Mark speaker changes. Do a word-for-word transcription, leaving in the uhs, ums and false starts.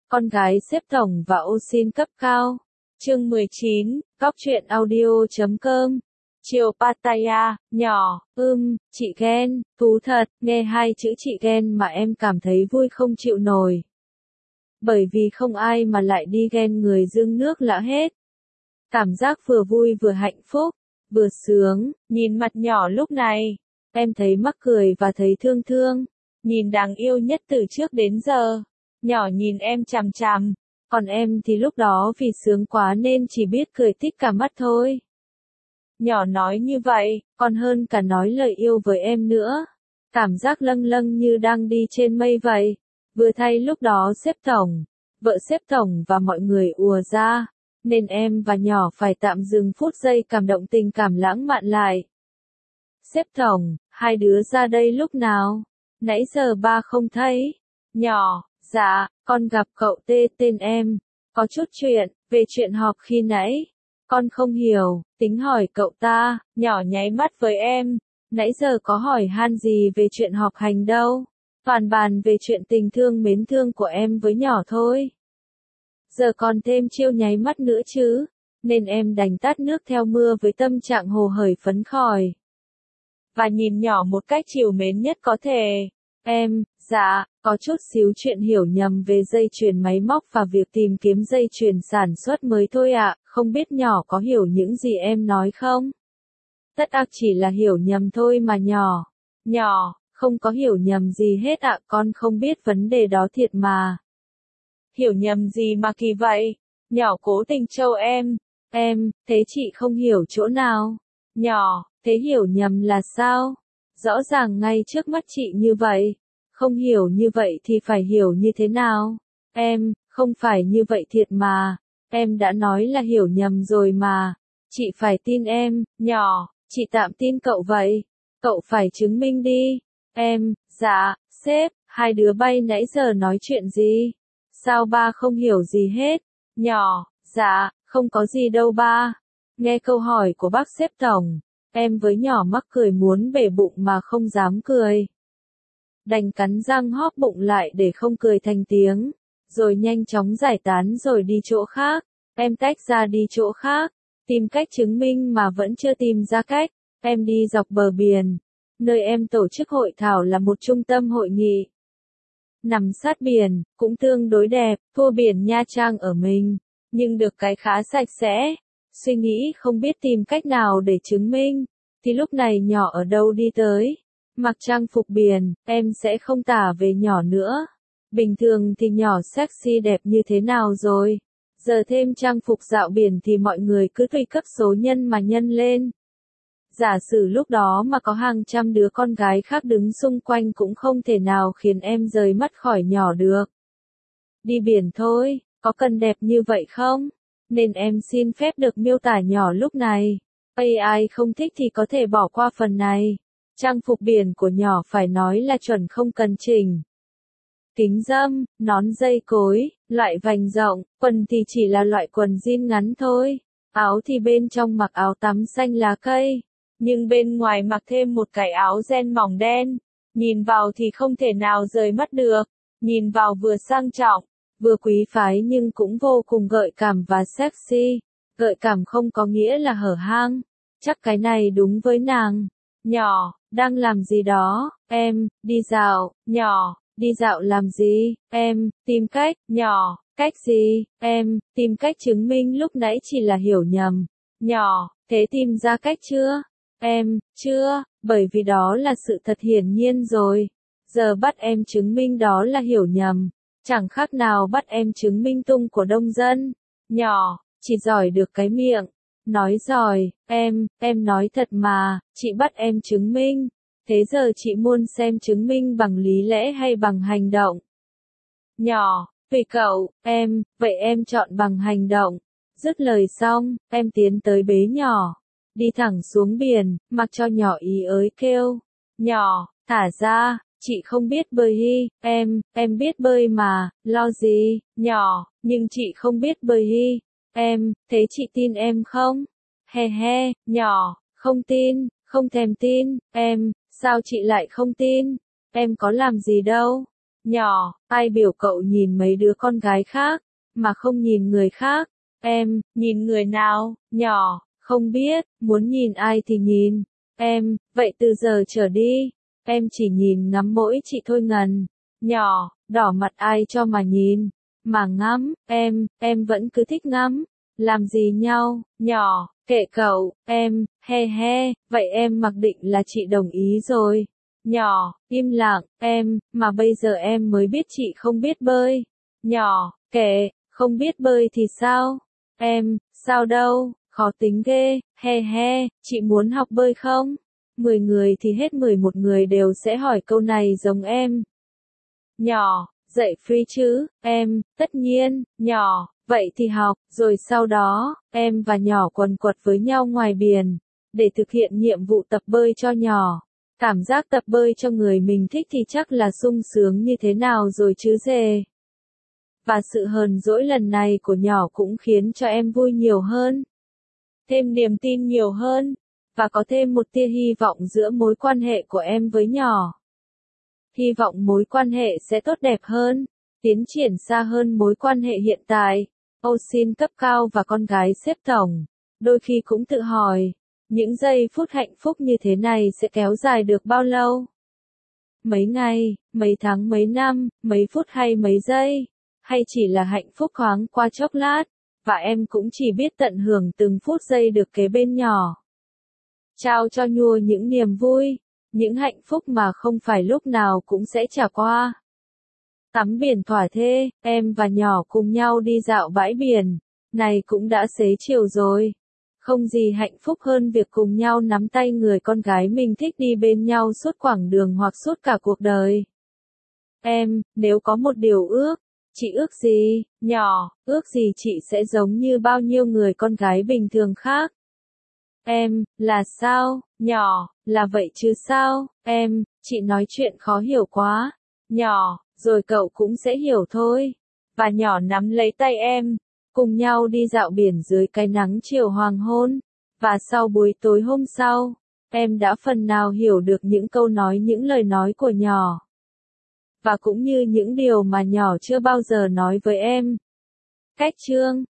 Speaker 1: con gái xếp tổng và ô xin cấp cao. Chương mười chín, góc truyện audio chấm com. Chiều Pattaya, nhỏ, ưm, chị ghen, thú thật, nghe hai chữ chị ghen mà em cảm thấy vui không chịu nổi. Bởi vì không ai mà lại đi ghen người dưng nước lã hết. Cảm giác vừa vui vừa hạnh phúc, vừa sướng, nhìn mặt nhỏ lúc này, em thấy mắc cười và thấy thương thương, nhìn đáng yêu nhất từ trước đến giờ. Nhỏ nhìn em chằm chằm, còn em thì lúc đó vì sướng quá nên chỉ biết cười tít cả mắt thôi. Nhỏ nói như vậy, còn hơn cả nói lời yêu với em nữa. Cảm giác lâng lâng như đang đi trên mây vậy. Vừa thay lúc đó sếp tổng, vợ sếp tổng và mọi người ùa ra, nên em và nhỏ phải tạm dừng phút giây cảm động tình cảm lãng mạn lại. Sếp tổng, hai đứa ra đây lúc nào? Nãy giờ ba không thấy. Nhỏ, dạ, con gặp cậu tê tên em. Có chút chuyện, về chuyện họp khi nãy. Con không hiểu, tính hỏi cậu ta. Nhỏ nháy mắt với em. Nãy giờ có hỏi han gì về chuyện họp hành đâu. Toàn bàn về chuyện tình thương mến thương của em với nhỏ thôi. Giờ còn thêm chiêu nháy mắt nữa chứ. Nên em đành tát nước theo mưa với tâm trạng hồ hởi phấn khởi. Và nhìn nhỏ một cách trìu mến nhất có thể. Em, dạ, có chút xíu chuyện hiểu nhầm về dây chuyền máy móc và việc tìm kiếm dây chuyền sản xuất mới thôi ạ, không biết nhỏ có hiểu những gì em nói không? Tất ặc chỉ là hiểu nhầm thôi mà nhỏ. Nhỏ, không có hiểu nhầm gì hết ạ, con không biết vấn đề đó thiệt mà. Hiểu nhầm gì mà kỳ vậy? Nhỏ cố tình trêu em. Em, thế chị không hiểu chỗ nào? Nhỏ, thế hiểu nhầm là sao? Rõ ràng ngay trước mắt chị như vậy. Không hiểu như vậy thì phải hiểu như thế nào? Em, không phải như vậy thiệt mà. Em đã nói là hiểu nhầm rồi mà. Chị phải tin em, nhỏ, chị tạm tin cậu vậy. Cậu phải chứng minh đi. Em, dạ, sếp, hai đứa bay nãy giờ nói chuyện gì? Sao ba không hiểu gì hết? Nhỏ, dạ, không có gì đâu ba. Nghe câu hỏi của bác sếp tổng, em với nhỏ mắc cười muốn bể bụng mà không dám cười. Đành cắn răng hóp bụng lại để không cười thành tiếng, rồi nhanh chóng giải tán rồi đi chỗ khác. Em tách ra đi chỗ khác, tìm cách chứng minh mà vẫn chưa tìm ra cách. Em đi dọc bờ biển, nơi em tổ chức hội thảo là một trung tâm hội nghị. Nằm sát biển, cũng tương đối đẹp, thua biển Nha Trang ở mình, nhưng được cái khá sạch sẽ. Suy nghĩ không biết tìm cách nào để chứng minh, thì lúc này nhỏ ở đâu đi tới. Mặc trang phục biển, em sẽ không tả về nhỏ nữa. Bình thường thì nhỏ sexy đẹp như thế nào rồi. Giờ thêm trang phục dạo biển thì mọi người cứ tùy cấp số nhân mà nhân lên. Giả sử lúc đó mà có hàng trăm đứa con gái khác đứng xung quanh cũng không thể nào khiến em rời mắt khỏi nhỏ được. Đi biển thôi, có cần đẹp như vậy không? Nên em xin phép được miêu tả nhỏ lúc này. a i không thích thì có thể bỏ qua phần này. Trang phục biển của nhỏ phải nói là chuẩn không cần chỉnh. Kính râm, nón dây cối, loại vành rộng, quần thì chỉ là loại quần jean ngắn thôi. Áo thì bên trong mặc áo tắm xanh lá cây, nhưng bên ngoài mặc thêm một cái áo ren mỏng đen. Nhìn vào thì không thể nào rời mắt được. Nhìn vào vừa sang trọng, vừa quý phái nhưng cũng vô cùng gợi cảm và sexy. Gợi cảm không có nghĩa là hở hang. Chắc cái này đúng với nàng. Nhỏ, đang làm gì đó? Em, đi dạo. Nhỏ, đi dạo làm gì? Em, tìm cách. Nhỏ, cách gì? Em, tìm cách chứng minh lúc nãy chỉ là hiểu nhầm. Nhỏ, thế tìm ra cách chưa? Em, chưa, bởi vì đó là sự thật hiển nhiên rồi. Giờ bắt em chứng minh đó là hiểu nhầm. Chẳng khác nào bắt em chứng minh tung của đông dân. Nhỏ, chỉ giỏi được cái miệng. Nói giỏi, em, em nói thật mà, chị bắt em chứng minh. Thế giờ chị muốn xem chứng minh bằng lý lẽ hay bằng hành động. Nhỏ, tùy cậu, em, vậy em chọn bằng hành động. Dứt lời xong, em tiến tới bế nhỏ. Đi thẳng xuống biển, mặc cho nhỏ ý ới kêu. Nhỏ, thả ra, chị không biết bơi hi, em, em biết bơi mà, lo gì, nhỏ, nhưng chị không biết bơi hi. Em, thế chị tin em không? He he, nhỏ, không tin, không thèm tin, em, sao chị lại không tin? Em có làm gì đâu? Nhỏ, ai biểu cậu nhìn mấy đứa con gái khác, mà không nhìn người khác? Em, nhìn người nào? Nhỏ, không biết, muốn nhìn ai thì nhìn. Em, vậy từ giờ trở đi, em chỉ nhìn ngắm mỗi chị thôi ngần. Nhỏ, đỏ mặt ai cho mà nhìn, mà ngắm, em, em vẫn cứ thích ngắm. Làm gì nhau? Nhỏ, kệ cậu, em, he he, vậy em mặc định là chị đồng ý rồi. Nhỏ, im lặng, em, mà bây giờ em mới biết chị không biết bơi. Nhỏ, kệ, không biết bơi thì sao? Em, sao đâu, khó tính ghê, he he, chị muốn học bơi không? Mười người thì hết mười một người đều sẽ hỏi câu này giống em. Nhỏ, dạy free chứ, em, tất nhiên, nhỏ, vậy thì học, rồi sau đó, em và nhỏ quần quật với nhau ngoài biển, để thực hiện nhiệm vụ tập bơi cho nhỏ. Cảm giác tập bơi cho người mình thích thì chắc là sung sướng như thế nào rồi chứ dề. Và sự hờn dỗi lần này của nhỏ cũng khiến cho em vui nhiều hơn. Thêm niềm tin nhiều hơn. Và có thêm một tia hy vọng giữa mối quan hệ của em với nhỏ. Hy vọng mối quan hệ sẽ tốt đẹp hơn, tiến triển xa hơn mối quan hệ hiện tại. Osin cấp cao và con gái xếp tổng, đôi khi cũng tự hỏi, những giây phút hạnh phúc như thế này sẽ kéo dài được bao lâu? Mấy ngày, mấy tháng, mấy năm, mấy phút hay mấy giây? Hay chỉ là hạnh phúc thoáng qua chốc lát, và em cũng chỉ biết tận hưởng từng phút giây được kế bên nhỏ. Trao cho nhua những niềm vui, những hạnh phúc mà không phải lúc nào cũng sẽ trải qua. Tắm biển thỏa thê, em và nhỏ cùng nhau đi dạo bãi biển, này cũng đã xế chiều rồi. Không gì hạnh phúc hơn việc cùng nhau nắm tay người con gái mình thích đi bên nhau suốt quãng đường hoặc suốt cả cuộc đời. Em, nếu có một điều ước, chị ước gì? Nhỏ, ước gì chị sẽ giống như bao nhiêu người con gái bình thường khác. Em, là sao? Nhỏ, là vậy chứ sao? Em, chị nói chuyện khó hiểu quá. Nhỏ, rồi cậu cũng sẽ hiểu thôi. Và nhỏ nắm lấy tay em, cùng nhau đi dạo biển dưới cái nắng chiều hoàng hôn. Và sau buổi tối hôm sau, em đã phần nào hiểu được những câu nói, những lời nói của nhỏ. Và cũng như những điều mà nhỏ chưa bao giờ nói với em. Cách chương